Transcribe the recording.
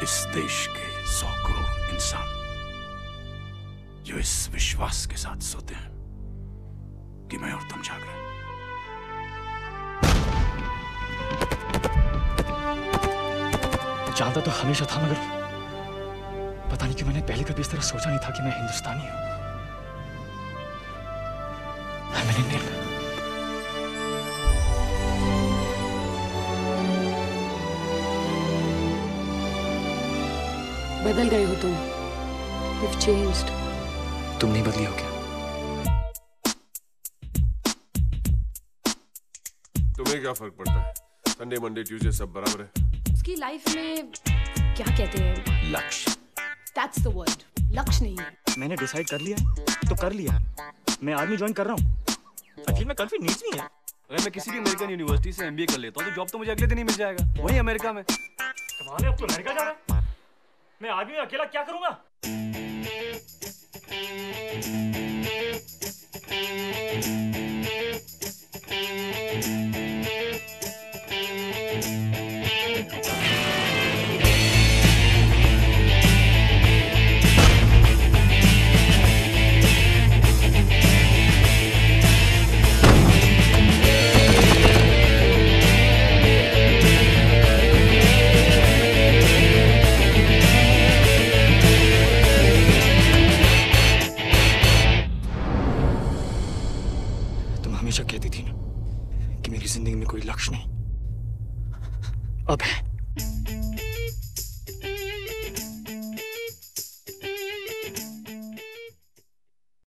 इस देश के 100 करोड़ इंसान जो इस विश्वास के साथ सोते हैं कि मैं और तुम जाग रहे हैं। जानता तो हमेशा था, मगर पता नहीं क्यों मैंने पहले कभी इस तरह सोचा नहीं था कि मैं हिंदुस्तानी हूं। I'm an Indian. बदल गए हो तुम। You've changed. तुम नहीं बदली हो क्या? तुम्हें क्या फर्क पड़ता है? संडे मंडे ट्यूसडे सब बराबर है। उसकी लाइफ में क्या कहते हैं? लक्ष्य। That's the word. लक्ष्य नहीं है। मैंने डिसाइड कर लिया है तो कर लिया। मैं आर्मी ज्वाइन कर रहा हूँ। अखिल में काफी नीच नहीं है। अगर मैं किसी भी अमेरिकन यूनिवर्सिटी से एमबीए कर लेता हूँ तो जॉब तो मुझे अगले दिन ही मिल जाएगा, वहीं अमेरिका में। कमाल है, अब तो अमेरिका जा रहा है। मैं आर्मी में अकेला क्या करूंगा? हमेशा कहती थी ना कि मेरी जिंदगी में कोई लक्ष्य नहीं, अब है।